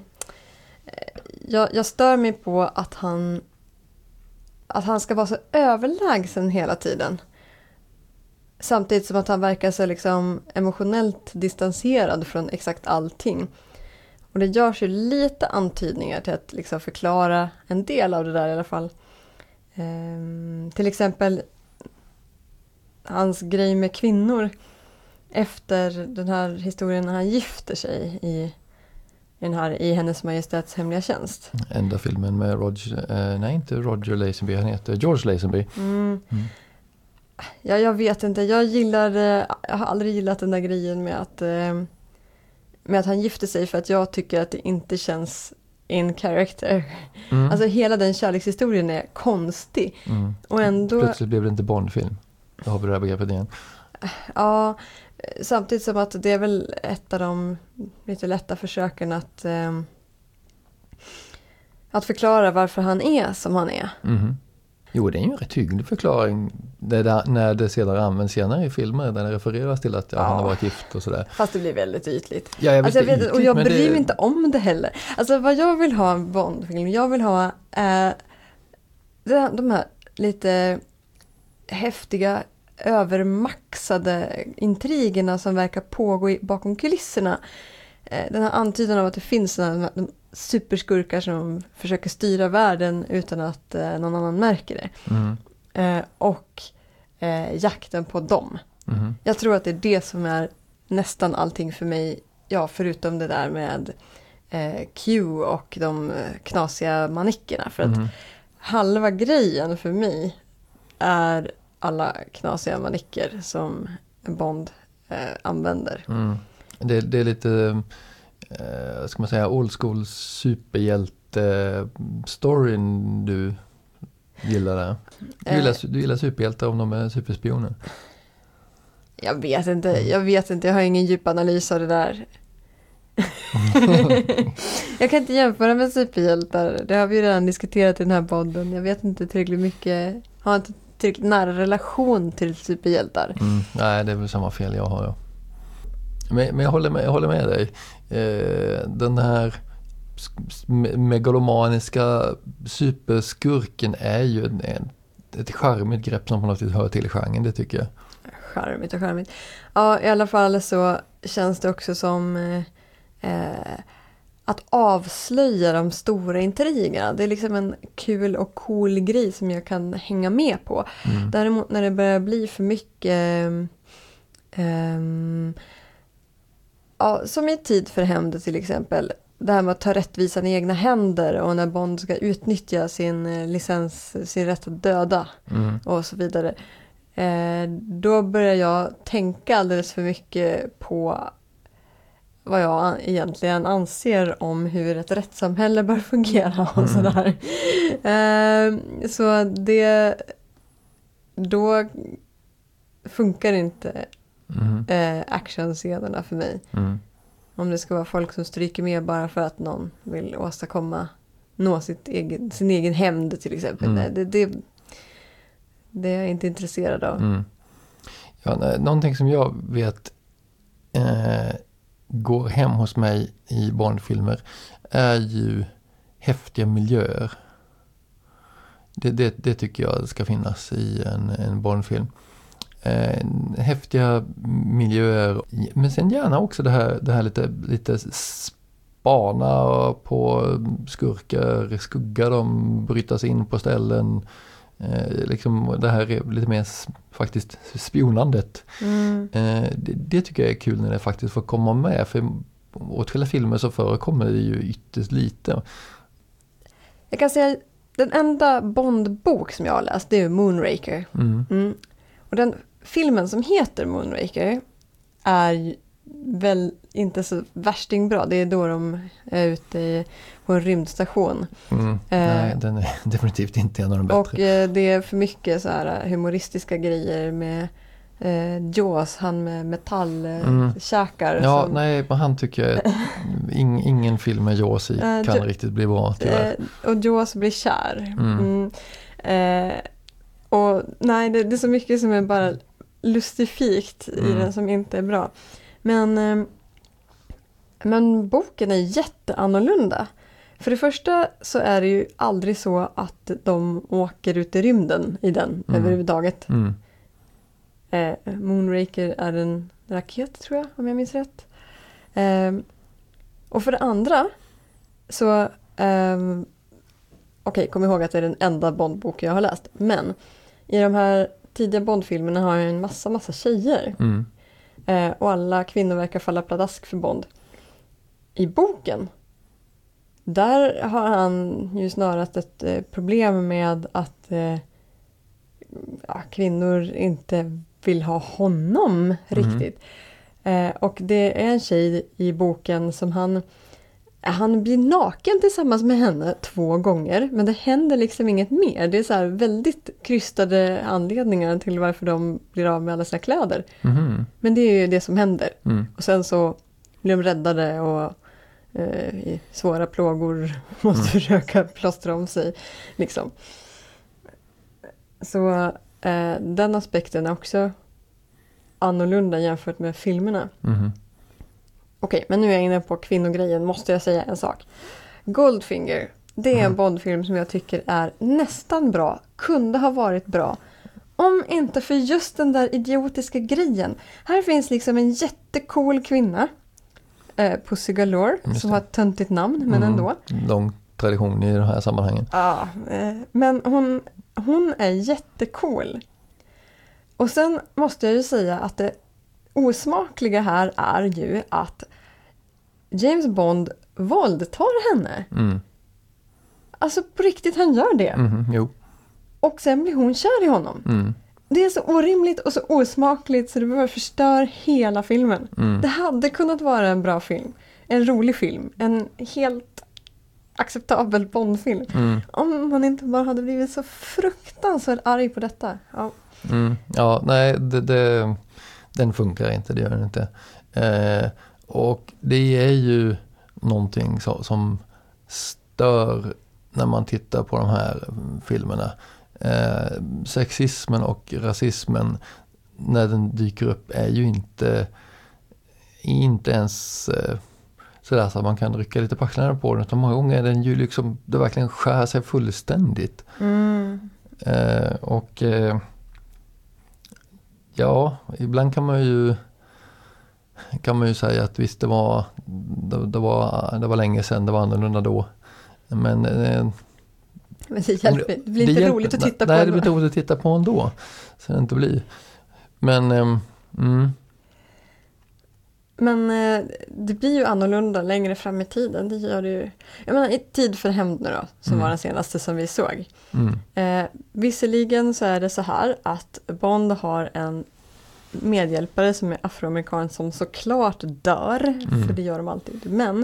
jag, jag stör mig på att han att han ska vara så överlägsen hela tiden. Samtidigt som att han verkar så liksom emotionellt distanserad från exakt allting. Och det görs ju lite antydningar till att liksom förklara en del av det där i alla fall. Ehm, till exempel hans grej med kvinnor efter den här historien när han gifter sig i, i, den här, i Hennes Majestäts hemliga tjänst. Enda filmen med Roger, eh, nej inte Roger Lazenby, han heter George Lazenby. Mm. Mm. Ja, jag vet inte, jag gillar, jag har aldrig gillat den där grejen med att, med att han gifter sig, för att jag tycker att det inte känns in character. Mm. Alltså hela den kärlekshistorien är konstig. Mm. Och ändå... Plötsligt blev det inte Bondfilm. Då har vi det här begreppet igen. Ja, samtidigt som att det är väl ett av de lite lätta försöken att, att förklara varför han är som han är. Mm. Jo, det är ju en rätt hygglig förklaring det där, när det sedan används senare i filmer där det refereras till att ja, ja. han har varit gift och sådär. Fast det blir väldigt ytligt. Ja, jag vet, alltså, jag vet, ytligt, och jag bryr mig det... inte om det heller. Alltså vad jag vill ha en Bond-film, jag vill ha eh, de här lite häftiga, övermaxade intrigerna som verkar pågå i, bakom kulisserna. Eh, den här antydan av att det finns såna, de superskurkar som försöker styra världen utan att eh, någon annan märker det. Mm. Eh, och eh, jakten på dem. Mm. Jag tror att det är det som är nästan allting för mig. Ja, förutom det där med eh, Q och de knasiga manickerna. För att Mm. halva grejen för mig är alla knasiga manicker som Bond eh, använder. Mm. Det, det är lite, eh, ska man säga, old school superhjälte-storyn du gillar där. Du gillar, du gillar superhjältar om de är superspioner. Jag vet inte, jag vet inte, jag har ingen djup analys av det där. Jag kan inte jämföra med superhjältar. Det har vi redan diskuterat i den här podden. Jag vet inte tillräckligt mycket, har inte tillräckligt nära relation till superhjältar. Mm, nej, det är väl samma fel jag har. Ja. Men, men jag, håller med, jag håller med dig. Eh, den här megalomaniska superskurken är ju en, en, ett charmigt grepp som på något sätt hör till genren, det tycker jag. Charmigt och charmigt. Ja, i alla fall så känns det också som eh, att avslöja de stora intrigerna. Det är liksom en kul och cool grej som jag kan hänga med på. Mm. Däremot när det börjar bli för mycket eh, ja, som i Tid för hämnd till exempel. Det här med att ta rättvisan i egna händer och när Bond ska utnyttja sin licens, sin rätt att döda Mm. och så vidare. Eh, då börjar jag tänka alldeles för mycket på vad jag egentligen anser om hur ett rättssamhälle bör fungera och Mm. sådär. Eh, så det då funkar inte Mm. eh, actionscenerna för mig. Mm. Om det ska vara folk som stryker med bara för att någon vill åstadkomma nå sitt egen, sin egen hämnd till exempel. Mm. Nej, det, det, det är jag inte intresserad av. Mm. Ja, nej, någonting som jag vet eh, går hem hos mig i Bondfilmer är ju häftiga miljöer. Det, det, det tycker jag ska finnas i en, en Bondfilm. Eh, häftiga miljöer, men sen gärna också det här, det här lite, lite spana på skurkar, skugga dem, bryta sig in på ställen. Eh, liksom det här är lite mer faktiskt spionandet. Mm. Eh, det, det tycker jag är kul när det faktiskt får komma med, för åtskilliga filmer så förekommer det ju ytterst lite. Jag kan säga den enda Bond-bok som jag har läst, det är Moonraker. Mm. Mm. Och den filmen som heter Moonraker är väl inte så värstingbra. Det är då de är ute i, på en rymdstation. Mm. Eh, Nej, den är definitivt inte en av de bättre. Och eh, det är för mycket så här humoristiska grejer med eh, Jaws, han med metallkäkar. Mm. Ja, som, nej, men han tycker jag att ing, ingen film med Jaws i Eh, kan Jo- riktigt bli bra, tyvärr. eh, och Jaws blir kär. Mm. Mm. Eh, och nej, det, det är så mycket som är bara lustifikt i Mm. den som inte är bra. Men, eh, men boken är jätteannorlunda. För det första så är det ju aldrig så att de åker ut i rymden i den Mm. överhuvudtaget. Mm. Eh, Moonraker är en raket, tror jag, om jag minns rätt. Eh, och för det andra så eh, okej, kom ihåg att det är den enda Bondbok jag har läst. Men i de här tidiga Bondfilmerna har jag en massa, massa tjejer. Mm. Eh, och alla kvinnor verkar falla pladask för Bond. I boken, där har han ju snarast ett eh, problem med att eh, ja, kvinnor inte vill ha honom riktigt. Eh, och det är en tjej i boken som han han blir naken tillsammans med henne två gånger, men det händer liksom inget mer. Det är så här väldigt krystade anledningar till varför de blir av med alla sina kläder. Mhm. Men det är ju det som händer. Mm. Och sen så blir de räddade och eh, i svåra plågor måste Mm. försöka plåstra om sig. Liksom. Så eh, den aspekten är också annorlunda jämfört med filmerna. Mm. Okej, men nu är jag inne på kvinnogrejen, måste jag säga en sak. Goldfinger, det är en Mm. Bondfilm som jag tycker är nästan bra, kunde ha varit bra. Om inte för just den där idiotiska grejen. Här finns liksom en jättecool kvinna, eh, Pussy Galore, Just som det. har ett töntigt namn, men Mm. ändå. Lång tradition i de här sammanhangen. Ja, eh, men hon, hon är jättecool. Och sen måste jag ju säga att det osmakliga här är ju att James Bond våldtar henne. Mm. Alltså på riktigt, han gör det. Mm. Jo. Och sen blir hon kär i honom. Mm. Det är så orimligt och så osmakligt så det bara förstör hela filmen. Mm. Det hade kunnat vara en bra film. En rolig film. En helt acceptabel Bondfilm. Mm. Om man inte bara hade blivit så fruktansvärt arg på detta. Ja. Mm. Ja, nej, det, det, den funkar inte, det gör den inte. Eh, och det är ju någonting så, som stör när man tittar på de här filmerna. Eh, sexismen och rasismen när den dyker upp är ju inte inte ens eh, sådär så att man kan rycka lite på axlarna på den, utan många gånger är den ju liksom, det verkligen skär sig fullständigt. Mm. Eh, och eh, ja, ibland kan man ju kan man ju säga att visst det var det, det var det var länge sedan, det var annorlunda då. Men eh, Men det hjälper. Det blir det inte hjälper, roligt att titta nej, på. det blir inte roligt att titta på ändå. Så det inte blir. Men eh, mm, Men eh, det blir ju annorlunda längre fram i tiden. Det gör det ju. Jag menar, i Tid för hämnd nu då, som Mm. var den senaste som vi såg. mm, Eh, visserligen så är det så här att Bond har en medhjälpare som är afroamerikan som såklart dör, Mm. för det gör de alltid. Men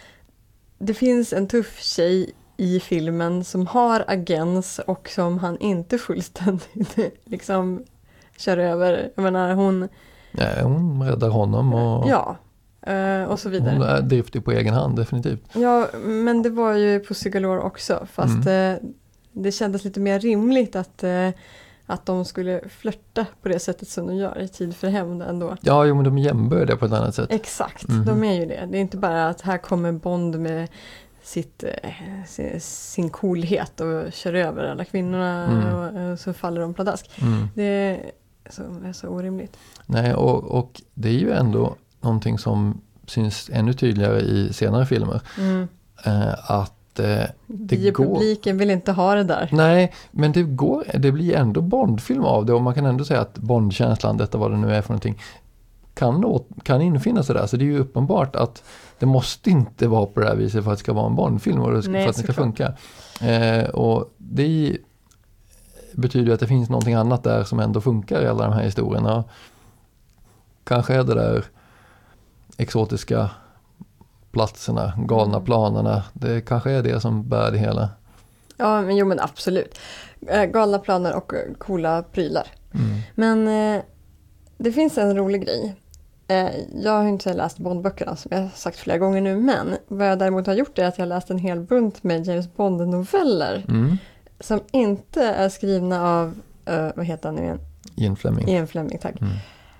det finns en tuff tjej i filmen som har agens och som han inte fullständigt liksom kör över. Jag menar, hon... ja, hon räddar honom och Ja, eh, och så vidare. hon är driftig på egen hand, definitivt. Ja, men det var ju Pussy Galore också. Fast eh, det kändes lite mer rimligt att, eh, att de skulle flirta på det sättet som de gör i Tid för hämnd ändå. Ja, jo, men de jämbör det på ett annat sätt. Exakt, Mhm. de är ju det. Det är inte bara att här kommer Bond med sitt, eh, sin, sin coolhet och kör över alla kvinnorna Mm. och, och så faller de pladask. Mm. Det är så, är så orimligt. Nej, och, och det är ju ändå någonting som syns ännu tydligare i senare filmer. Mm. Eh, att eh, det går... Biopubliken vill inte ha det där. Nej, men det går, det blir ändå Bondfilm av det, och man kan ändå säga att Bondkänslan, detta vad det nu är för någonting, kan, nå- kan infinna sig där. Så det är ju uppenbart att det måste inte vara på det här viset för att det ska vara en Bondfilm och det ska, Nej, för att det ska såklart. funka. Eh, och det betyder ju att det finns någonting annat där som ändå funkar i alla de här historierna. Kanske är det där exotiska platserna, galna Mm. planerna, det kanske är det som bär det hela. Ja, men jo men absolut. Eh, Galna planer och eh, coola prylar. Mm. Men eh, det finns en rolig grej. Eh, jag har ju inte läst Bondböckerna som jag har sagt flera gånger nu, men vad jag däremot har gjort är att jag har läst en hel bunt med James Bond-noveller Mm. som inte är skrivna av, eh, vad heter han nu igen? Ian Fleming. Ian Fleming, tack. Mm.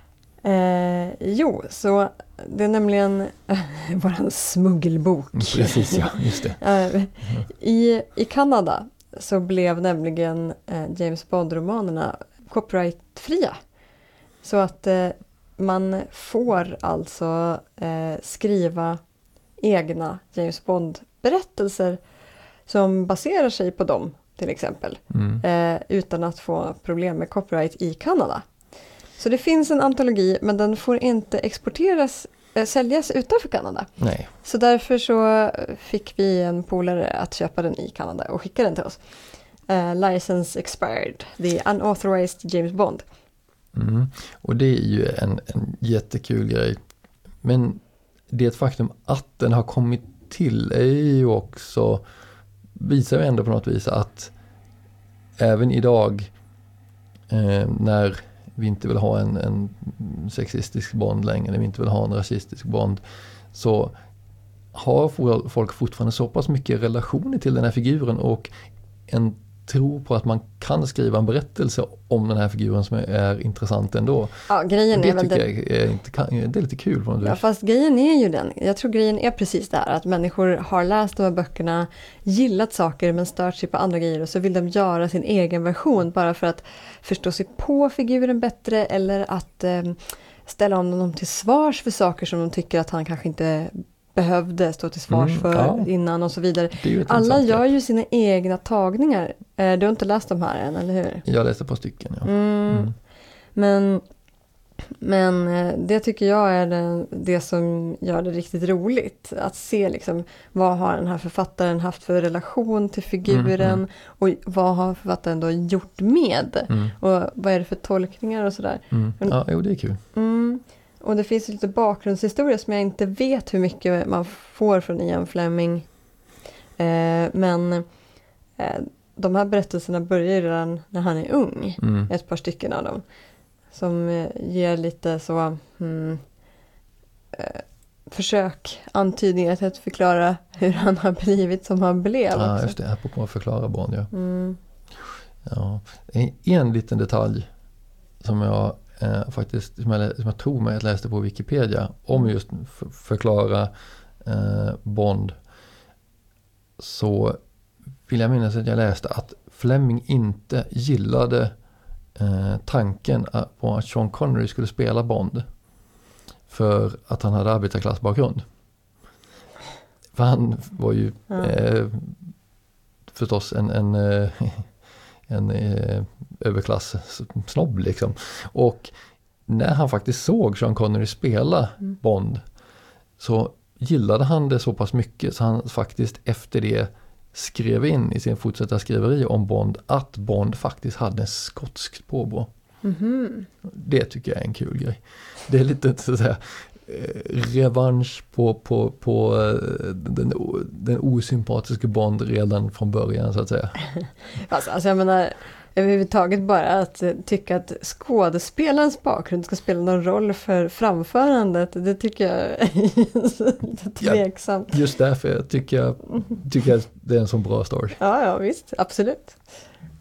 Eh, jo, så det är nämligen eh, våran smuggelbok. Mm, precis, ja, just det. Eh, I, I Kanada så blev nämligen eh, James Bond-romanerna copyrightfria. Så att eh, man får alltså eh, skriva egna James Bond-berättelser som baserar sig på dem till exempel. Mm. Eh, utan att få problem med copyright i Kanada. Så det finns en antologi, men den får inte exporteras, eh, säljas utanför Kanada. Nej. Så därför så fick vi en polare att köpa den i Kanada och skicka den till oss. Uh, license expired, the unauthorized James Bond. Mm. Och det är ju en, en jättekul grej. Men det är ett faktum att den har kommit till är ju också, visar ju ändå på något vis att även idag eh, när vi inte vill ha en, en sexistisk Bond längre, när vi inte vill ha en rasistisk Bond, så har folk fortfarande så pass mycket relationer till den här figuren och en tror på att man kan skriva en berättelse om den här figuren som är, är intressant ändå. Ja, grejen det är väl tycker det. jag är, inte, det är lite kul på något Ja, vis. fast grejen är ju den. Jag tror grejen är precis det här. Att människor har läst de här böckerna, gillat saker men stört sig på andra grejer. Och så vill de göra sin egen version bara för att förstå sig på figuren bättre. Eller att eh, ställa om dem till svars för saker som de tycker att han kanske inte behövde stå till svars Mm, för ja. innan och så vidare. Det är ju ett Alla intressant gör grepp. ju sina egna tagningar. Eh, du har inte läst de här än, eller hur? Jag läste ett par stycken, ja. Mm. Mm. Men, men eh, det tycker jag är det, det som gör det riktigt roligt. Att se liksom, vad har den här författaren haft för relation till figuren Mm, mm. och vad har författaren då gjort med. Mm. Och vad är det för tolkningar och sådär. Mm. Ja, jo, det är kul. Mm. Och det finns lite bakgrundshistoria som jag inte vet hur mycket man får från Ian Fleming. Eh, men eh, de här berättelserna börjar ju redan när han är ung. Mm. Ett par stycken av dem. Som eh, ger lite så hmm, eh, försök, antydningar till att förklara hur han har blivit som han blev. Ja, också. just det. Här på att förklara Bond, ja. Mm. ja. En, en liten detalj som jag eh, faktiskt, som jag, som jag tror mig att jag läste på Wikipedia om just för, förklara eh, Bond, så vill jag minnas att jag läste att Fleming inte gillade eh, tanken på att Sean Connery skulle spela Bond för att han hade arbetarklassbakgrund. För han var ju Ja. eh, förstås en, en, eh, en eh, överklass-snobb liksom. Och när han faktiskt såg Sean Connery spela Mm. Bond så gillade han det så pass mycket så han faktiskt efter det skrev in i sin fortsatta skriveri om Bond att Bond faktiskt hade en skotsk påbrå. Mhm. Det tycker jag är en kul grej. Det är lite så att säga eh, revansch på, på, på eh, den, den osympatiska Bond redan från början så att säga. Alltså, alltså jag menar överhuvudtaget bara att eh, tycka att skådespelarens bakgrund ska spela någon roll för framförandet, det tycker jag är lite tveksamt. Just därför jag tycker jag tycker att det är en så bra story. Ja, ja, visst, absolut.